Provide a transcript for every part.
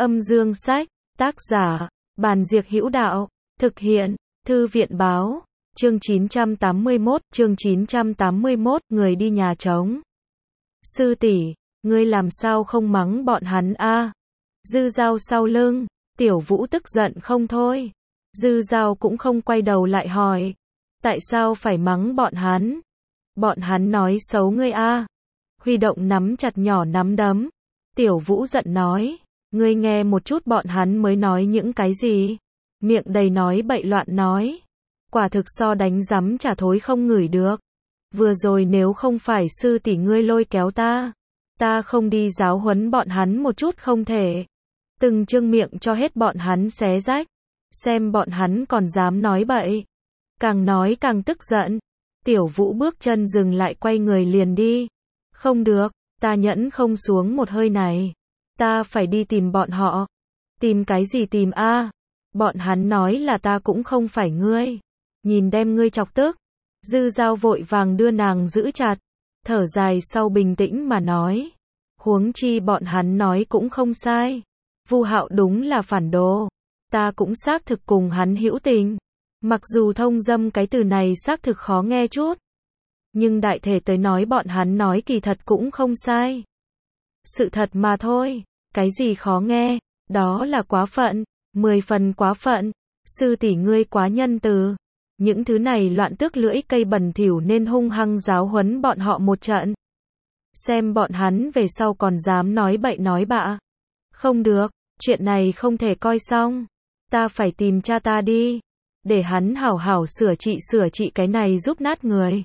Âm dương sách, tác giả, Bàn Diệc Hữu Đạo, thực hiện, Thư viện báo, chương 981, người đi nhà trống. Sư tỷ, ngươi làm sao không mắng bọn hắn a? Dư Dao sau lưng, Tiểu Vũ tức giận không thôi. Dư Dao cũng không quay đầu lại hỏi, tại sao phải mắng bọn hắn? Bọn hắn nói xấu ngươi a. Huy động nắm chặt nhỏ nắm đấm. Tiểu Vũ giận nói, ngươi nghe một chút bọn hắn mới nói những cái gì? Miệng đầy nói bậy loạn nói. Quả thực so đánh rắm chả thối không ngửi được. Vừa rồi nếu không phải sư tỷ ngươi lôi kéo ta không đi giáo huấn bọn hắn một chút không thể. Từng chương miệng cho hết bọn hắn xé rách. Xem bọn hắn còn dám nói bậy. Càng nói càng tức giận. Tiểu Vũ bước chân dừng lại quay người liền đi. Không được, ta nhẫn không xuống một hơi này. Ta phải đi tìm bọn họ. Tìm cái gì tìm a? Bọn hắn nói là ta cũng không phải ngươi. Nhìn đem ngươi chọc tức. Dư Dao vội vàng đưa nàng giữ chặt. Thở dài sau bình tĩnh mà nói. Huống chi bọn hắn nói cũng không sai. Vu Hạo đúng là phản đồ. Ta cũng xác thực cùng hắn hữu tình. Mặc dù thông dâm cái từ này xác thực khó nghe chút. Nhưng đại thể tới nói bọn hắn nói kỳ thật cũng không sai. Sự thật mà thôi. Cái gì khó nghe, đó là quá phận, 10 phần quá phận. Sư tỷ ngươi quá nhân từ. Những thứ này loạn tước lưỡi cây bẩn thỉu nên hung hăng giáo huấn bọn họ một trận. Xem bọn hắn về sau còn dám nói bậy nói bạ. Không được, chuyện này không thể coi xong. Ta phải tìm cha ta đi. Để hắn hảo hảo sửa trị cái này giúp nát người.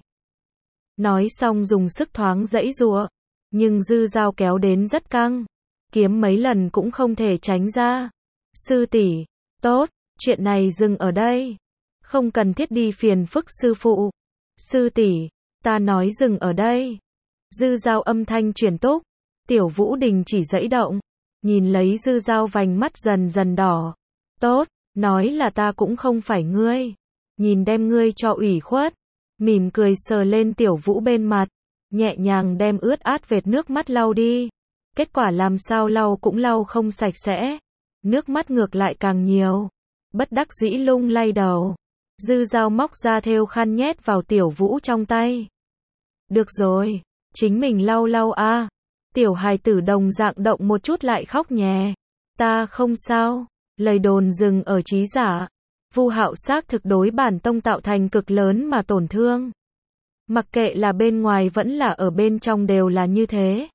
Nói xong dùng sức thoáng giãy giụa. Nhưng Dư Dao kéo đến rất căng. Kiếm mấy lần cũng không thể tránh ra. Sư tỷ, tốt, chuyện này dừng ở đây. Không cần thiết đi phiền phức sư phụ. Sư tỷ, ta nói dừng ở đây. Dư Dao âm thanh truyền túc. Tiểu Vũ đình chỉ giãy động. Nhìn lấy Dư Dao vành mắt dần dần đỏ. Tốt, nói là ta cũng không phải ngươi. Nhìn đem ngươi cho ủy khuất. Mỉm cười sờ lên Tiểu Vũ bên mặt. Nhẹ nhàng đem ướt át vệt nước mắt lau đi. Kết quả làm sao lau cũng lau không sạch sẽ. Nước mắt ngược lại càng nhiều. Bất đắc dĩ lung lay đầu. Dư Dao móc ra thêu khăn nhét vào Tiểu Vũ trong tay. Được rồi, chính mình lau lau a. Tiểu hài tử đồng dạng động một chút lại khóc nhè. Ta không sao. Lời đồn dừng ở trí giả. Vu Hạo xác thực đối bản tông tạo thành cực lớn mà tổn thương. Mặc kệ là bên ngoài vẫn là ở bên trong đều là như thế.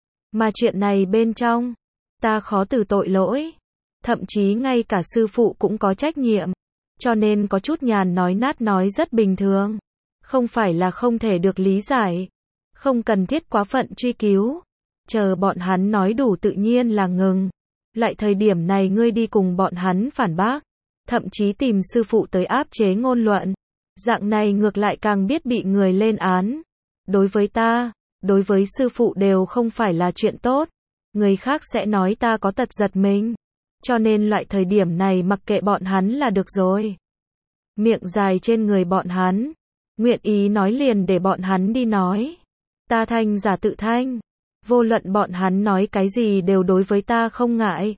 Mà chuyện này bên trong, ta khó từ tội lỗi. Thậm chí ngay cả sư phụ cũng có trách nhiệm. Cho nên có chút nhàn nói nát nói rất bình thường. Không phải là không thể được lý giải. Không cần thiết quá phận truy cứu. Chờ bọn hắn nói đủ tự nhiên là ngừng. Lại thời điểm này ngươi đi cùng bọn hắn phản bác. Thậm chí tìm sư phụ tới áp chế ngôn luận. Dạng này ngược lại càng biết bị người lên án. Đối với ta, đối với sư phụ đều không phải là chuyện tốt. Người khác sẽ nói ta có tật giật mình. Cho nên loại thời điểm này mặc kệ bọn hắn là được rồi. Miệng dài trên người bọn hắn. Nguyện ý nói liền để bọn hắn đi nói. Ta thanh giả tự thanh. Vô luận bọn hắn nói cái gì đều đối với ta không ngại.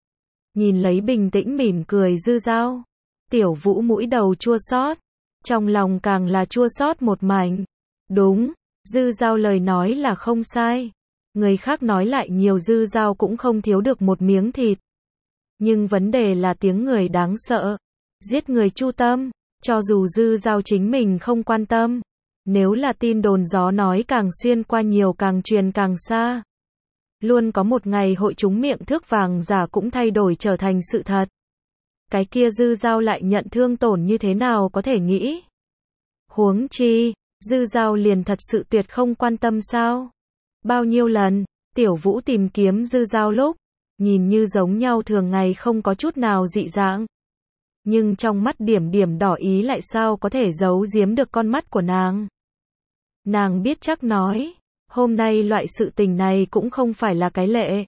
Nhìn lấy bình tĩnh mỉm cười Dư Dao. Tiểu Vũ mũi đầu chua xót. Trong lòng càng là chua xót một mảnh. Đúng, Dư Dao lời nói là không sai. Người khác nói lại nhiều Dư Dao cũng không thiếu được một miếng thịt. Nhưng vấn đề là tiếng người đáng sợ. Giết người chu tâm. Cho dù Dư Dao chính mình không quan tâm. Nếu là tin đồn gió nói càng xuyên qua nhiều càng truyền càng xa. Luôn có một ngày hội chúng miệng thước vàng giả cũng thay đổi trở thành sự thật. Cái kia Dư Dao lại nhận thương tổn như thế nào có thể nghĩ. Huống chi, Dư Dao liền thật sự tuyệt không quan tâm sao. Bao nhiêu lần, Tiểu Vũ tìm kiếm Dư Dao lúc, nhìn như giống nhau thường ngày không có chút nào dị dạng. Nhưng trong mắt điểm điểm đỏ ý lại sao có thể giấu giếm được con mắt của nàng. Nàng biết chắc nói, hôm nay loại sự tình này cũng không phải là cái lệ.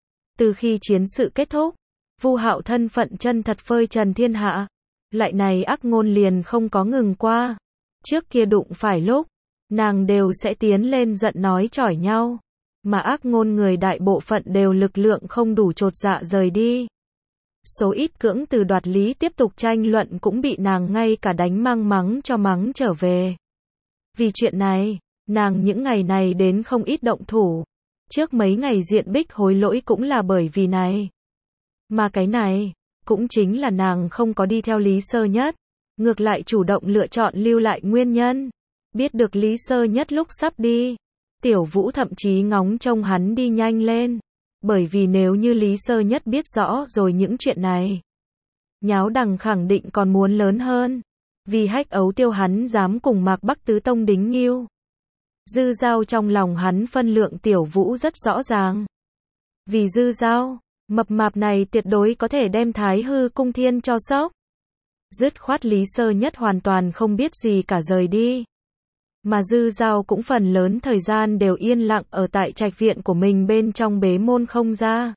Từ khi chiến sự kết thúc, Vu Hạo thân phận chân thật phơi trần thiên hạ. Lại này ác ngôn liền không có ngừng qua. Trước kia đụng phải lúc, nàng đều sẽ tiến lên giận nói chỏi nhau. mà ác ngôn người đại bộ phận đều lực lượng không đủ chột dạ rời đi. Số ít cưỡng từ đoạt lý tiếp tục tranh luận cũng bị nàng ngay cả đánh mang mắng cho mắng trở về. Vì chuyện này, nàng những ngày này đến không ít động thủ. Trước mấy ngày Diện Bích hối lỗi cũng là bởi vì này. Mà cái này, cũng chính là nàng không có đi theo Lý Sơ Nhất. Ngược lại chủ động lựa chọn lưu lại nguyên nhân. Biết được Lý Sơ Nhất lúc sắp đi, Tiểu Vũ thậm chí ngóng trông hắn đi nhanh lên. Bởi vì nếu như Lý Sơ Nhất biết rõ rồi những chuyện này, nháo đằng khẳng định còn muốn lớn hơn. Vì Hách Ấu Tiêu hắn dám cùng Mạc Bắc Tứ Tông đính nghêu. Dư Dao trong lòng hắn phân lượng Tiểu Vũ rất rõ ràng. Vì Dư Dao, mập mạp này tuyệt đối có thể đem Thái Hư Cung Thiên cho sốc. Dứt khoát Lý Sơ Nhất hoàn toàn không biết gì cả rời đi. Mà Dư Dao cũng phần lớn thời gian đều yên lặng ở tại trạch viện của mình bên trong bế môn không ra.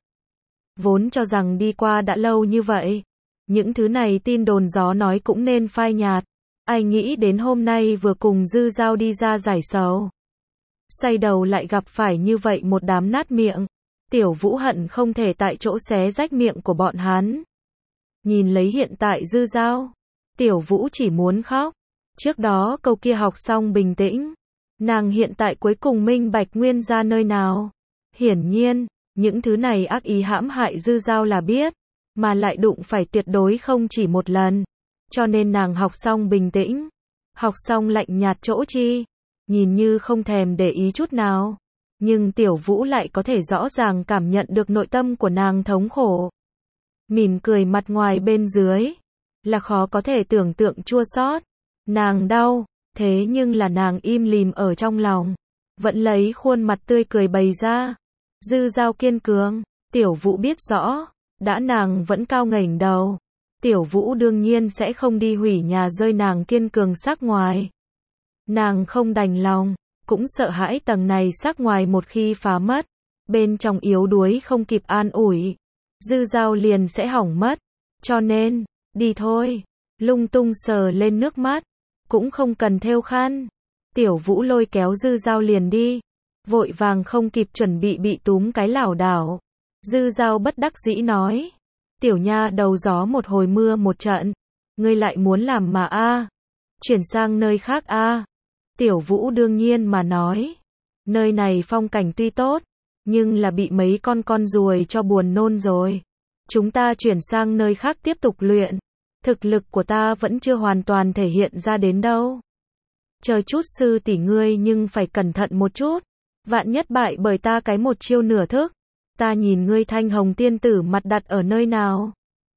Vốn cho rằng đi qua đã lâu như vậy, những thứ này tin đồn gió nói cũng nên phai nhạt. Ai nghĩ đến hôm nay vừa cùng Dư Dao đi ra giải sầu, xoay đầu lại gặp phải như vậy một đám nát miệng. Tiểu Vũ hận không thể tại chỗ xé rách miệng của bọn hắn. Nhìn lấy hiện tại Dư Dao, Tiểu Vũ chỉ muốn khóc. Trước đó câu kia học xong bình tĩnh. Nàng hiện tại cuối cùng minh bạch nguyên ra nơi nào. Hiển nhiên, những thứ này ác ý hãm hại Dư Dao là biết, mà lại đụng phải tuyệt đối không chỉ một lần. Cho nên nàng học xong bình tĩnh, học xong lạnh nhạt chỗ chi, nhìn như không thèm để ý chút nào. Nhưng Tiểu Vũ lại có thể rõ ràng cảm nhận được nội tâm của nàng thống khổ. Mỉm cười mặt ngoài bên dưới, là khó có thể tưởng tượng chua xót. Nàng đau, thế nhưng là nàng im lìm ở trong lòng, vẫn lấy khuôn mặt tươi cười bày ra. Dư Dao kiên cường, Tiểu Vũ biết rõ, đã nàng vẫn cao ngẩng đầu, Tiểu Vũ đương nhiên sẽ không đi hủy nhà rơi nàng kiên cường sắc ngoài. Nàng không đành lòng, cũng sợ hãi tầng này sắc ngoài một khi phá mất, bên trong yếu đuối không kịp an ủi, Dư Dao liền sẽ hỏng mất. Cho nên, đi thôi. Lung tung sờ lên nước mắt, cũng không cần thêu khăn. Tiểu Vũ lôi kéo Dư Dao liền đi, vội vàng không kịp chuẩn bị túm cái lảo đảo. Dư Dao bất đắc dĩ nói, tiểu nha đầu gió một hồi mưa một trận, ngươi lại muốn làm mà a, chuyển sang nơi khác a. Tiểu Vũ đương nhiên mà nói, nơi này phong cảnh tuy tốt, nhưng là bị mấy con ruồi cho buồn nôn rồi. Chúng ta chuyển sang nơi khác tiếp tục luyện. Thực lực của ta vẫn chưa hoàn toàn thể hiện ra đến đâu. Chờ chút sư tỷ ngươi nhưng phải cẩn thận một chút. Vạn nhất bại bởi ta cái một chiêu nửa thức. Ta nhìn ngươi Thanh Hồng tiên tử mặt đặt ở nơi nào.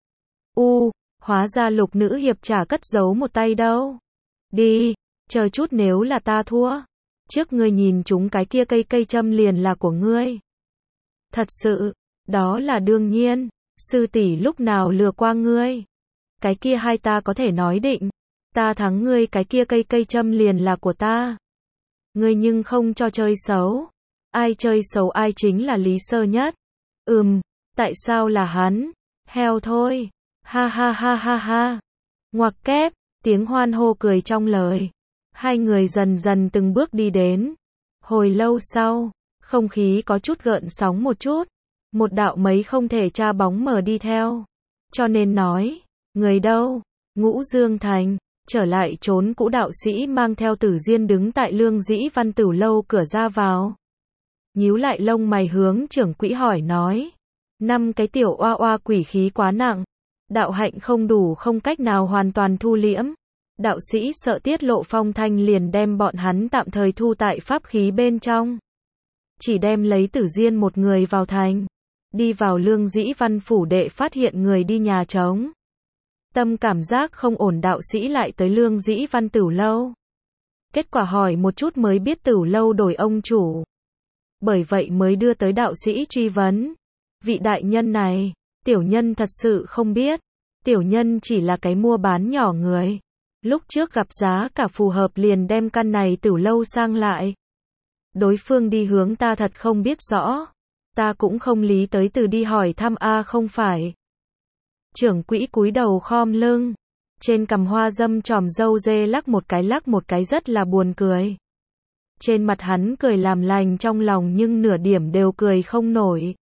Hóa ra Lục nữ hiệp chả cất giấu một tay đâu. Đi, chờ chút nếu là ta thua. Trước ngươi nhìn chúng cái kia cây châm liền là của ngươi. Thật sự, đó là đương nhiên. Sư tỷ lúc nào lừa qua ngươi. Cái kia hai ta có thể nói định, ta thắng ngươi cái kia cây châm liền là của ta. Ngươi nhưng không cho chơi xấu. Ai chơi xấu ai chính là Lý Sơ Nhất. Tại sao là hắn? Heo thôi. Ha ha ha ha ha. Ngoặc kép, tiếng hoan hô cười trong lời. Hai người dần dần từng bước đi đến. Hồi lâu sau, không khí có chút gợn sóng một chút. Một đạo mấy không thể tra bóng mờ đi theo. Cho nên nói, người đâu? Ngũ Dương Thành, trở lại trốn cũ đạo sĩ mang theo Tử Diên đứng tại Lương Dĩ Văn Tử lâu cửa ra vào. Nhíu lại lông mày hướng trưởng quỹ hỏi nói. 5 cái tiểu oa oa quỷ khí quá nặng. Đạo hạnh không đủ không cách nào hoàn toàn thu liễm. Đạo sĩ sợ tiết lộ phong thanh liền đem bọn hắn tạm thời thu tại pháp khí bên trong. Chỉ đem lấy Tử Diên một người vào thành. Đi vào Lương Dĩ Văn phủ đệ phát hiện người đi nhà trống. Tâm cảm giác không ổn đạo sĩ lại tới Lương Dĩ Văn Tử lâu. Kết quả hỏi một chút mới biết Tử lâu đổi ông chủ. Bởi vậy mới đưa tới đạo sĩ truy vấn. Vị đại nhân này, tiểu nhân thật sự không biết. Tiểu nhân chỉ là cái mua bán nhỏ người. Lúc trước gặp giá cả phù hợp liền đem căn này Tử lâu sang lại. Đối phương đi hướng ta thật không biết rõ. Ta cũng không lý tới từ đi hỏi thăm không phải. Trưởng quỹ cúi đầu khom lưng. Trên cằm hoa dâm tròm râu dê lắc một cái rất là buồn cười. Trên mặt hắn cười làm lành trong lòng nhưng nửa điểm đều cười không nổi.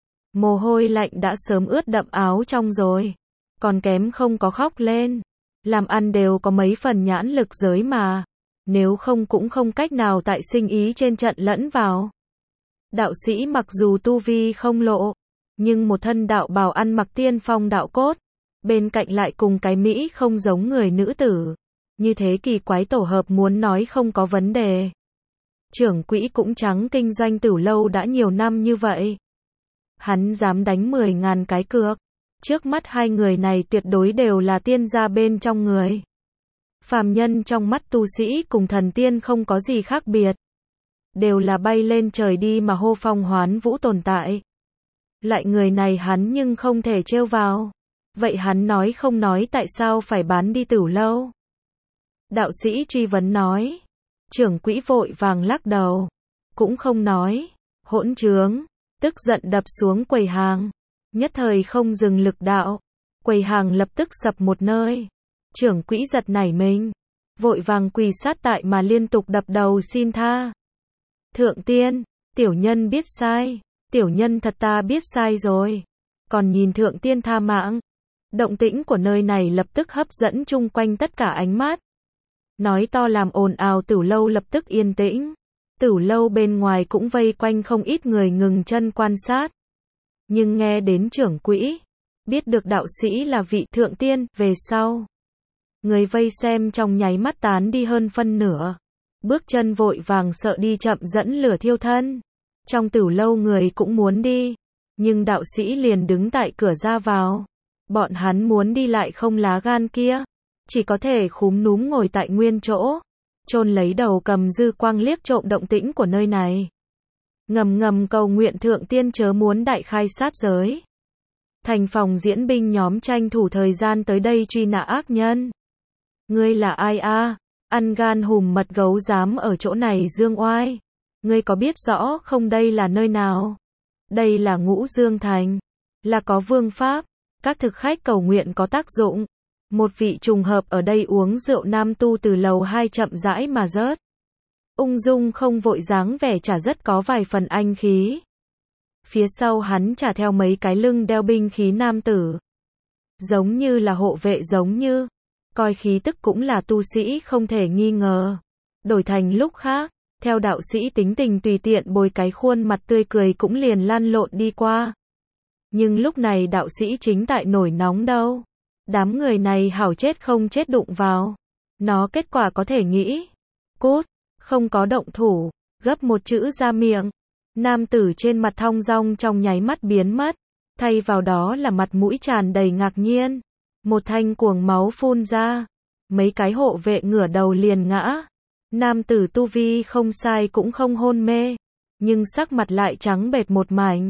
Mồ hôi lạnh đã sớm ướt đậm áo trong rồi. Còn kém không có khóc lên. Làm ăn đều có mấy phần nhãn lực giới mà. Nếu không cũng không cách nào tại sinh ý trên trận lẫn vào. Đạo sĩ mặc dù tu vi không lộ, nhưng một thân đạo bào ăn mặc tiên phong đạo cốt. Bên cạnh lại cùng cái Mỹ không giống người nữ tử. Như thế kỳ quái tổ hợp muốn nói không có vấn đề. Trưởng quỹ cũng trắng kinh doanh Tửu Lâu đã nhiều năm như vậy. Hắn dám đánh 10.000 cái cược. Trước mắt hai người này tuyệt đối đều là tiên gia bên trong người. Phàm nhân trong mắt tu sĩ cùng thần tiên không có gì khác biệt. Đều là bay lên trời đi mà hô phong hoán vũ tồn tại. Lại người này hắn nhưng không thể trêu vào. Vậy hắn nói không nói tại sao phải bán đi Tửu Lâu? Đạo sĩ truy vấn nói. Trưởng quỹ vội vàng lắc đầu. Cũng không nói. Hỗn trướng. Tức giận đập xuống quầy hàng. Nhất thời không dừng lực đạo. Quầy hàng lập tức sập một nơi. Trưởng quỹ giật nảy mình. Vội vàng quỳ sát tại mà liên tục đập đầu xin tha. Thượng tiên, tiểu nhân biết sai. Tiểu nhân thật ta biết sai rồi. Còn nhìn thượng tiên tha mạng. Động tĩnh của nơi này lập tức hấp dẫn chung quanh tất cả ánh mắt. Nói to làm ồn ào Tửu Lâu lập tức yên tĩnh. Tửu Lâu bên ngoài cũng vây quanh không ít người ngừng chân quan sát. Nhưng nghe đến trưởng quỹ, biết được đạo sĩ là vị thượng tiên, về sau. Người vây xem trong nháy mắt tán đi hơn phân nửa. Bước chân vội vàng sợ đi chậm dẫn lửa thiêu thân. Trong Tửu Lâu người cũng muốn đi. Nhưng đạo sĩ liền đứng tại cửa ra vào. Bọn hắn muốn đi lại không lá gan kia. Chỉ có thể khúm núm ngồi tại nguyên chỗ. Chôn lấy đầu cầm dư quang liếc trộm động tĩnh của nơi này. Ngầm ngầm cầu nguyện thượng tiên chớ muốn đại khai sát giới. Thành phòng diễn binh nhóm tranh thủ thời gian tới đây truy nã ác nhân. Ngươi là ai a? Ăn gan hùm mật gấu dám ở chỗ này dương oai. Ngươi có biết rõ không đây là nơi nào? Đây là Ngũ Dương Thành. Là có vương pháp. Các thực khách cầu nguyện có tác dụng. Một vị trùng hợp ở đây uống rượu nam tu từ lầu 2 chậm rãi mà rớt. Ung dung không vội dáng vẻ chả rất có vài phần anh khí. Phía sau hắn chả theo mấy cái lưng đeo binh khí nam tử. Giống như là hộ vệ giống như. Coi khí tức cũng là tu sĩ không thể nghi ngờ. Đổi thành lúc khác, theo đạo sĩ tính tình tùy tiện bồi cái khuôn mặt tươi cười cũng liền lăn lộn đi qua. Nhưng lúc này đạo sĩ chính tại nổi nóng đâu. Đám người này hảo chết không chết đụng vào. Nó kết quả có thể nghĩ. Cút, không có động thủ, gấp một chữ ra miệng. Nam tử trên mặt thong dong trong nháy mắt biến mất. Thay vào đó là mặt mũi tràn đầy ngạc nhiên. Một thanh cuồng máu phun ra. Mấy cái hộ vệ ngửa đầu liền ngã. Nam tử tu vi không sai cũng không hôn mê. Nhưng sắc mặt lại trắng bệch một mảnh.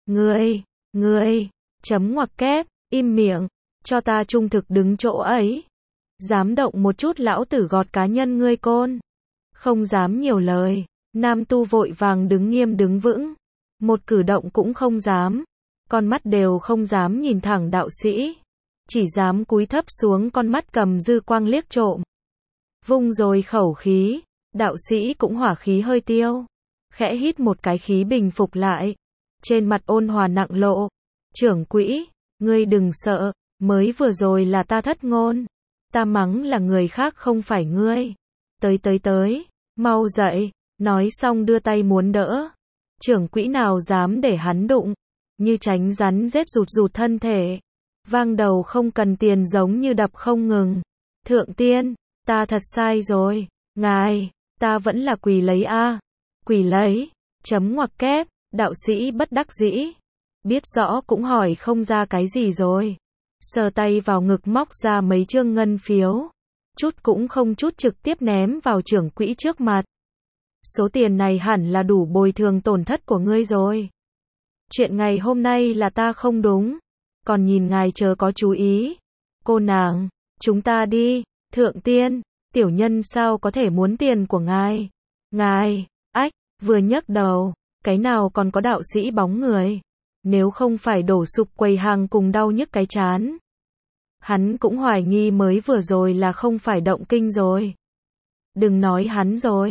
Ngươi, chấm ngoặc kép, im miệng. Cho ta trung thực đứng chỗ ấy. Dám động một chút lão tử gọt cá nhân ngươi côn. Không dám nhiều lời. Nam tu vội vàng đứng nghiêm đứng vững. Một cử động cũng không dám. Con mắt đều không dám nhìn thẳng đạo sĩ. Chỉ dám cúi thấp xuống con mắt cầm dư quang liếc trộm. Vung rồi khẩu khí. Đạo sĩ cũng hỏa khí hơi tiêu. Khẽ hít một cái khí bình phục lại. Trên mặt ôn hòa nặng lộ. Trưởng quỹ, ngươi đừng sợ. Mới vừa rồi là ta thất ngôn. Ta mắng là người khác không phải ngươi. Tới, mau dậy. Nói xong đưa tay muốn đỡ. Trưởng quỹ nào dám để hắn đụng. Như tránh rắn rết rụt thân thể. Vang đầu không cần tiền giống như đập không ngừng. Thượng tiên, ta thật sai rồi. Ngài, ta vẫn là quỳ lấy a. Quỳ lấy. Chấm ngoặc kép. Đạo sĩ bất đắc dĩ. Biết rõ cũng hỏi không ra cái gì rồi. Sờ tay vào ngực móc ra mấy trương ngân phiếu. Chút cũng không chút trực tiếp ném vào trưởng quỹ trước mặt. Số tiền này hẳn là đủ bồi thường tổn thất của ngươi rồi. Chuyện ngày hôm nay là ta không đúng. Còn nhìn ngài chớ có chú ý. Cô nàng, chúng ta đi. Thượng tiên, tiểu nhân sao có thể muốn tiền của ngài. Ngài, vừa nhấc đầu. Cái nào còn có đạo sĩ bóng người. Nếu không phải đổ sụp quầy hàng cùng đau nhức cái chán. Hắn cũng hoài nghi mới vừa rồi là không phải động kinh rồi. Đừng nói hắn rồi.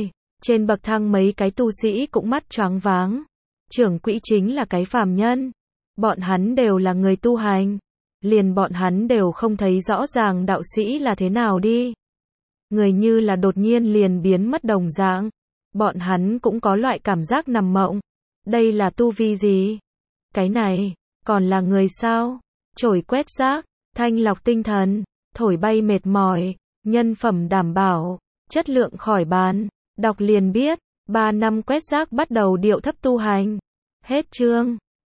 Trên bậc thang mấy cái tu sĩ cũng mắt choáng váng. Trưởng quỹ chính là cái phàm nhân. Bọn hắn đều là người tu hành. Liền bọn hắn đều không thấy rõ ràng đạo sĩ là thế nào đi. Người như là đột nhiên liền biến mất đồng dạng. Bọn hắn cũng có loại cảm giác nằm mộng. Đây là tu vi gì? Cái này, còn là người sao? Chổi quét rác, thanh lọc tinh thần, thổi bay mệt mỏi, nhân phẩm đảm bảo, chất lượng khỏi bàn. Đọc liền biết, 3 năm quét rác bắt đầu điệu thấp tu hành. Hết chương.